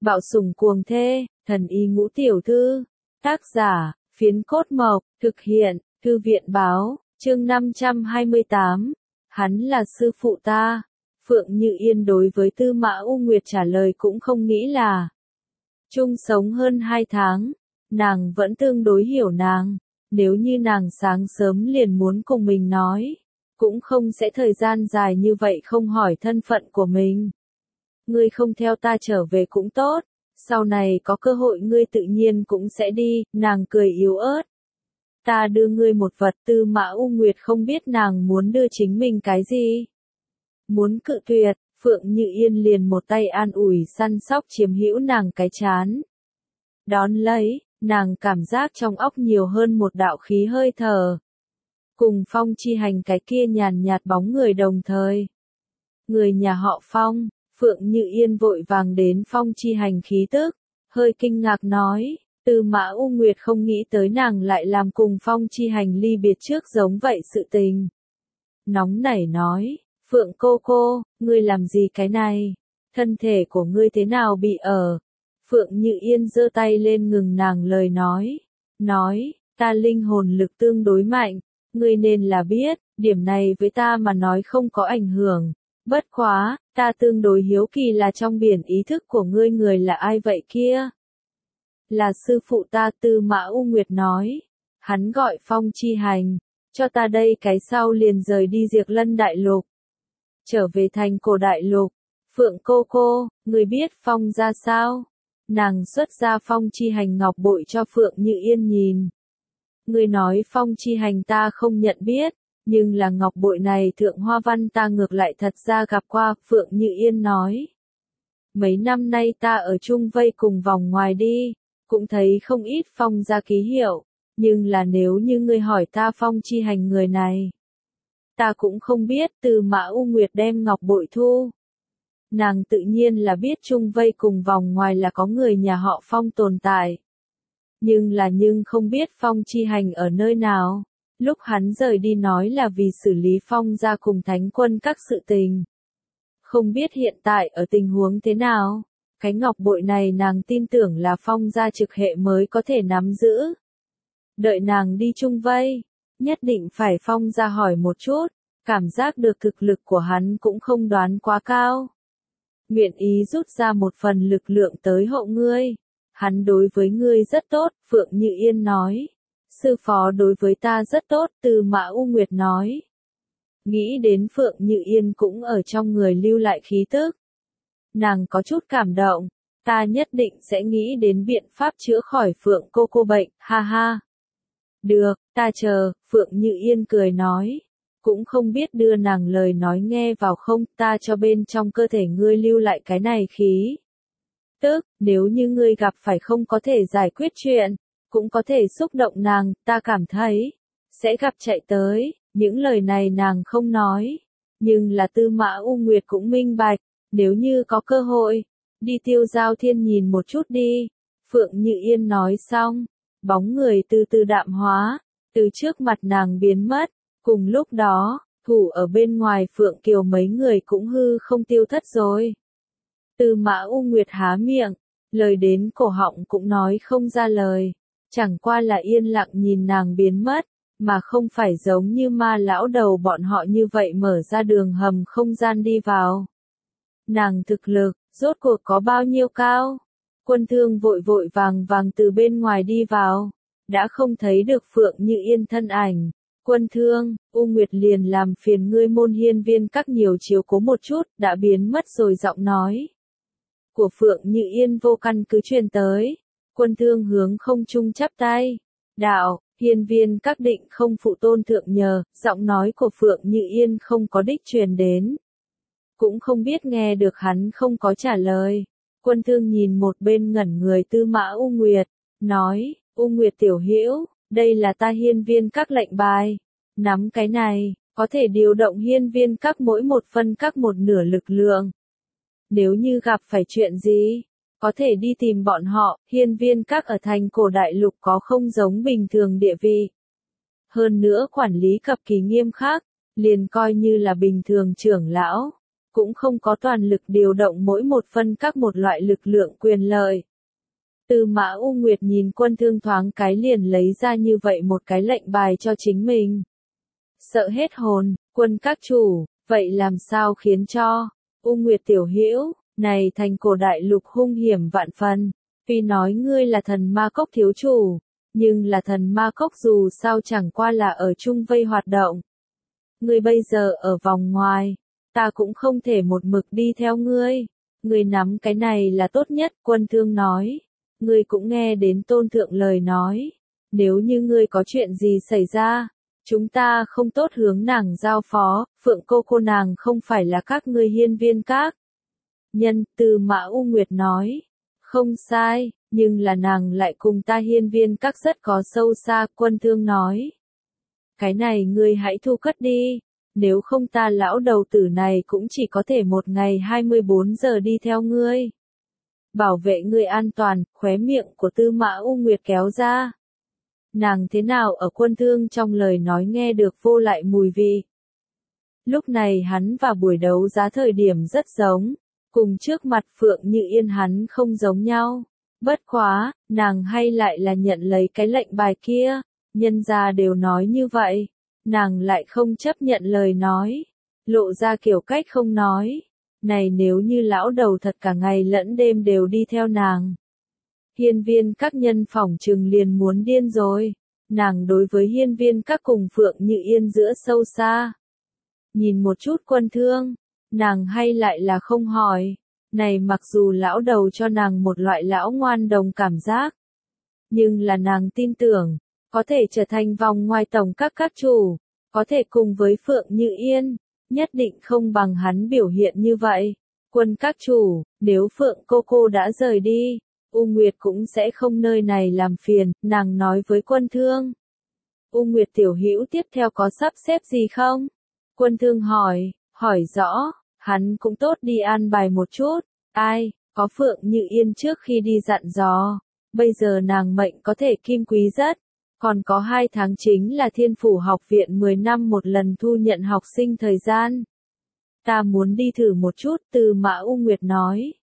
Bạo sủng cuồng thê, thần y ngũ tiểu thư. Tác giả, Phiến Cốt Mộc, thực hiện, Thư viện báo, chương 528. Hắn là sư phụ ta. Phượng Như Yên đối với Tư Mã U Nguyệt trả lời cũng không nghĩ là chung sống hơn 2 tháng, nàng vẫn tương đối hiểu nàng. Nếu như nàng sáng sớm liền muốn cùng mình nói, cũng không sẽ thời gian dài như vậy không hỏi thân phận của mình. Ngươi không theo ta trở về cũng tốt, sau này có cơ hội ngươi tự nhiên cũng sẽ đi, nàng cười yếu ớt. Ta đưa ngươi một vật. Tư Mã U Nguyệt không biết nàng muốn đưa chính mình cái gì. Muốn cự tuyệt, Phượng Như Yên liền một tay an ủi săn sóc chiếm hữu nàng cái chán. Đón lấy, nàng cảm giác trong óc nhiều hơn một đạo khí hơi thở. Cùng Phong Chi Hành cái kia nhàn nhạt bóng người đồng thời. Người nhà họ Phong, Phượng Như Yên vội vàng đến Phong Chi Hành khí tức, hơi kinh ngạc nói, Tư Mã U Nguyệt không nghĩ tới nàng lại làm cùng Phong Chi Hành ly biệt trước giống vậy sự tình. Nóng nảy nói, Phượng cô, ngươi làm gì cái này? Thân thể của ngươi thế nào bị ở? Phượng Như Yên giơ tay lên ngừng nàng lời nói, ta linh hồn lực tương đối mạnh, ngươi nên là biết, điểm này với ta mà nói không có ảnh hưởng. Bất quá, ta tương đối hiếu kỳ là trong biển ý thức của ngươi người là ai vậy kia? Là sư phụ ta. Tư Mã U Nguyệt nói. Hắn gọi Phong Chi Hành, cho ta đây cái sau liền rời đi Diệt Lân Đại Lục. Trở về thành Cổ Đại Lục. Phượng cô, ngươi biết Phong ra sao? Nàng xuất ra Phong Chi Hành ngọc bội cho Phượng Như Yên nhìn. Ngươi nói Phong Chi Hành ta không nhận biết, nhưng là ngọc bội này thượng hoa văn ta ngược lại thật ra gặp qua. Phượng Như Yên nói. Mấy năm nay ta ở chung vây cùng vòng ngoài đi, cũng thấy không ít Phong ra ký hiệu, nhưng là nếu như ngươi hỏi ta Phong Chi Hành người này, ta cũng không biết. Tư Mã U Nguyệt đem ngọc bội thu. Nàng tự nhiên là biết chung vây cùng vòng ngoài là có người nhà họ Phong tồn tại. Nhưng không biết Phong Chi Hành ở nơi nào. Lúc hắn rời đi nói là vì xử lý Phong ra cùng Thánh quân các sự tình. Không biết hiện tại ở tình huống thế nào. Cái ngọc bội này nàng tin tưởng là Phong ra trực hệ mới có thể nắm giữ. Đợi nàng đi chung vây, nhất định phải Phong ra hỏi một chút. Cảm giác được thực lực của hắn cũng không đoán quá cao. Nguyện ý rút ra một phần lực lượng tới hộ ngươi. Hắn đối với ngươi rất tốt. Phượng Như Yên nói. Sư phó đối với ta rất tốt. Tư Mã U Nguyệt nói. Nghĩ đến Phượng Như Yên cũng ở trong người lưu lại khí tức. Nàng có chút cảm động. Ta nhất định sẽ nghĩ đến biện pháp chữa khỏi Phượng cô bệnh, ha ha. Được, ta chờ. Phượng Như Yên cười nói. Cũng không biết đưa nàng lời nói nghe vào không. Ta cho bên trong cơ thể ngươi lưu lại cái này khí. Tức, nếu như ngươi gặp phải không có thể giải quyết chuyện, cũng có thể xúc động nàng. Ta cảm thấy sẽ gặp chạy tới. Những lời này nàng không nói, nhưng là Tư Mã U Nguyệt cũng minh bạch. Nếu như có cơ hội, đi Tiêu Giao Thiên nhìn một chút đi. Phượng Như Yên nói xong, bóng người từ từ đạm hóa, từ trước mặt nàng biến mất. Cùng lúc đó, thủ ở bên ngoài Phượng Kiều mấy người cũng hư không tiêu thất rồi. Tư Mã U Nguyệt há miệng, lời đến cổ họng cũng nói không ra lời, chẳng qua là yên lặng nhìn nàng biến mất, mà không phải giống như Ma lão đầu bọn họ như vậy mở ra đường hầm không gian đi vào. Nàng thực lực, rốt cuộc có bao nhiêu cao? Quân Thương vội vàng từ bên ngoài đi vào, đã không thấy được Phượng Như Yên thân ảnh. Quân Thương, U Nguyệt liền làm phiền ngươi Môn Hiên Viên các nhiều chiếu cố một chút. Đã biến mất rồi. Giọng nói của Phượng Như Yên vô căn cứ truyền tới. Quân Thương hướng không trung chắp tay. Đạo, Hiên Viên các định không phụ tôn thượng nhờ. Giọng nói của Phượng Như Yên không có đích truyền đến. Cũng không biết nghe được hắn không có trả lời. Quân Thương nhìn một bên ngẩn người Tư Mã U Nguyệt, nói, U Nguyệt tiểu hữu, đây là ta Hiên Viên các lệnh bài. Nắm cái này, có thể điều động Hiên Viên các mỗi một phân các một nửa lực lượng. Nếu như gặp phải chuyện gì, có thể đi tìm bọn họ. Hiên Viên các ở thành Cổ Đại Lục có không giống bình thường địa vị. Hơn nữa quản lý cực kỳ nghiêm khắc, liền coi như là bình thường trưởng lão, cũng không có toàn lực điều động mỗi một phân các một loại lực lượng quyền lợi. Tư Mã U Nguyệt nhìn Quân Thương thoáng cái liền lấy ra như vậy một cái lệnh bài cho chính mình. Sợ hết hồn, Quân các chủ, vậy làm sao khiến cho U Nguyệt tiểu hữu, này thành cổ đại lục hung hiểm vạn phần, tuy nói ngươi là thần ma cốc thiếu chủ, nhưng là thần ma cốc dù sao chẳng qua là ở chung vây hoạt động. Ngươi bây giờ ở vòng ngoài, ta cũng không thể một mực đi theo ngươi, ngươi nắm cái này là tốt nhất, Quân Thương nói. Ngươi cũng nghe đến Tôn Thượng lời nói, nếu như ngươi có chuyện gì xảy ra, chúng ta không tốt hướng nàng giao phó, Phượng cô nàng không phải là các ngươi hiên viên các. Nhân, Tư Mã U Nguyệt nói, không sai, nhưng là nàng lại cùng ta hiên viên các rất có sâu xa, Quân Thương nói. Cái này ngươi hãy thu cất đi, nếu không ta lão đầu tử này cũng chỉ có thể một ngày 24 giờ đi theo ngươi. Bảo vệ ngươi an toàn, khóe miệng của Tư Mã U Nguyệt kéo ra. Nàng thế nào ở Quân Thương trong lời nói nghe được vô lại mùi vị. Lúc này hắn và buổi đấu giá thời điểm rất giống, cùng trước mặt Phượng Như Yên hắn không giống nhau. Bất quá, nàng hay lại là nhận lấy cái lệnh bài kia, nhân gia đều nói như vậy, nàng lại không chấp nhận lời nói, lộ ra kiểu cách không nói. Này nếu như lão đầu thật cả ngày lẫn đêm đều đi theo nàng. Hiên viên các nhân phỏng trừng liền muốn điên rồi. Nàng đối với hiên viên các cùng Phượng Như Yên giữa sâu xa. Nhìn một chút Quân Thương, nàng hay lại là không hỏi. Này mặc dù lão đầu cho nàng một loại lão ngoan đồng cảm giác. Nhưng là nàng tin tưởng, có thể trở thành vòng ngoài tổng các chủ, có thể cùng với Phượng Như Yên. Nhất định không bằng hắn biểu hiện như vậy. Quân các chủ, nếu Phượng cô đã rời đi, U Nguyệt cũng sẽ không nơi này làm phiền, nàng nói với Quân Thương. U Nguyệt tiểu hữu tiếp theo có sắp xếp gì không? Quân Thương hỏi rõ, hắn cũng tốt đi an bài một chút. Ai, có Phượng Như Yên trước khi đi dặn dò, bây giờ nàng mệnh có thể kim quý rất. Còn có 2 tháng chính là Thiên Phủ học viện 10 năm một lần thu nhận học sinh thời gian. Ta muốn đi thử một chút, Tư Mã U Nguyệt nói.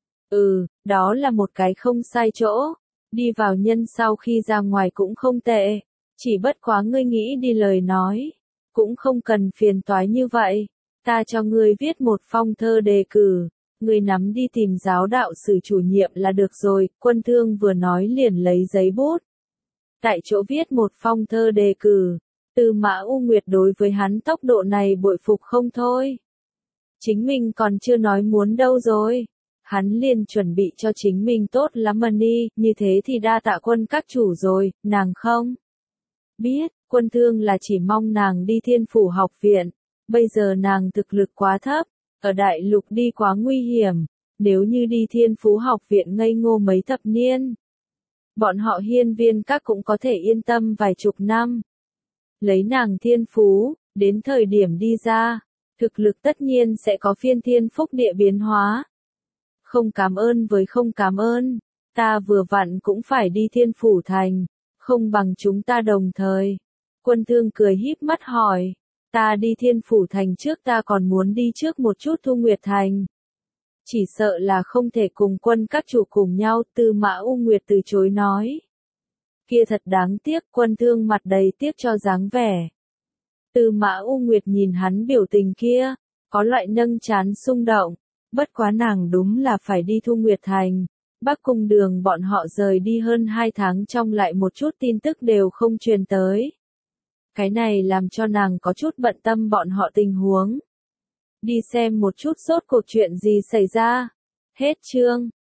Đó là một cái không sai chỗ. Đi vào nhân sau khi ra ngoài cũng không tệ. Chỉ bất quá ngươi nghĩ đi lời nói. Cũng không cần phiền toái như vậy. Ta cho ngươi viết một phong thơ đề cử. Ngươi nắm đi tìm giáo đạo sử chủ nhiệm là được rồi. Quân Thương vừa nói liền lấy giấy bút. Tại chỗ viết một phong thơ đề cử, Tư Mã U Nguyệt đối với hắn tốc độ này bội phục không thôi. Chính mình còn chưa nói muốn đâu rồi. Hắn liền chuẩn bị cho chính mình tốt lắm money, như thế thì đa tạ Quân các chủ rồi, nàng không? Biết, Quân Thương là chỉ mong nàng đi Thiên Phủ học viện, bây giờ nàng thực lực quá thấp, ở đại lục đi quá nguy hiểm, nếu như đi Thiên Phú học viện ngây ngô mấy thập niên. Bọn họ hiên viên các cũng có thể yên tâm vài chục năm. Lấy nàng thiên phú, đến thời điểm đi ra, thực lực tất nhiên sẽ có phiên thiên phúc địa biến hóa. Không cảm ơn với không cảm ơn, ta vừa vặn cũng phải đi Thiên Phủ thành, không bằng chúng ta đồng thời. Quân Thương cười híp mắt hỏi, ta đi Thiên Phủ thành trước ta còn muốn đi trước một chút Thu Nguyệt thành. Chỉ sợ là không thể cùng Quân các chủ cùng nhau, Tư Mã U Nguyệt từ chối nói. Kia thật đáng tiếc, Quân Thương mặt đầy tiếc cho dáng vẻ. Tư Mã U Nguyệt nhìn hắn biểu tình kia, có loại nâng trán xung động, bất quá nàng đúng là phải đi Thu Nguyệt thành. Bắc Cung Đường bọn họ rời đi hơn 2 tháng trong lại một chút tin tức đều không truyền tới. Cái này làm cho nàng có chút bận tâm bọn họ tình huống. Đi xem một chút rốt cuộc chuyện gì xảy ra. Hết chương.